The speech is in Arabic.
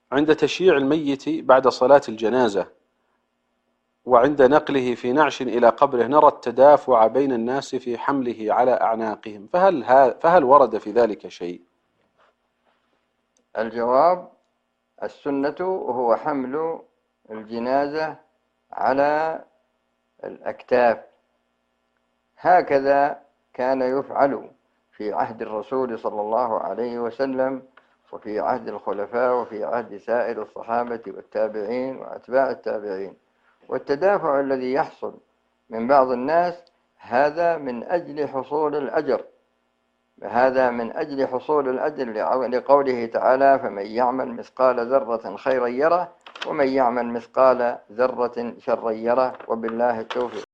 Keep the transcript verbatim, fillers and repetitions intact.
عند تشييع الميت بعد صلاة الجنازة وعند نقله في نعش إلى قبره نرى التدافع بين الناس في حمله على أعناقهم، فهل, فهل ورد في ذلك شيء؟ الجواب: السنة هو حمل الجنازة على الأكتاف، هكذا كان يفعل في عهد الرسول صلى الله عليه وسلم، وفي عهد الخلفاء، وفي عهد سائر الصحابة والتابعين وأتباع التابعين. والتدافع الذي يحصل من بعض الناس هذا من أجل حصول الأجر، هذا من أجل حصول الأجر لقوله تعالى: فمن يعمل مثقال ذرة خيرا يره ومن يعمل مثقال ذرة شرا يره، وبالله التوفيق.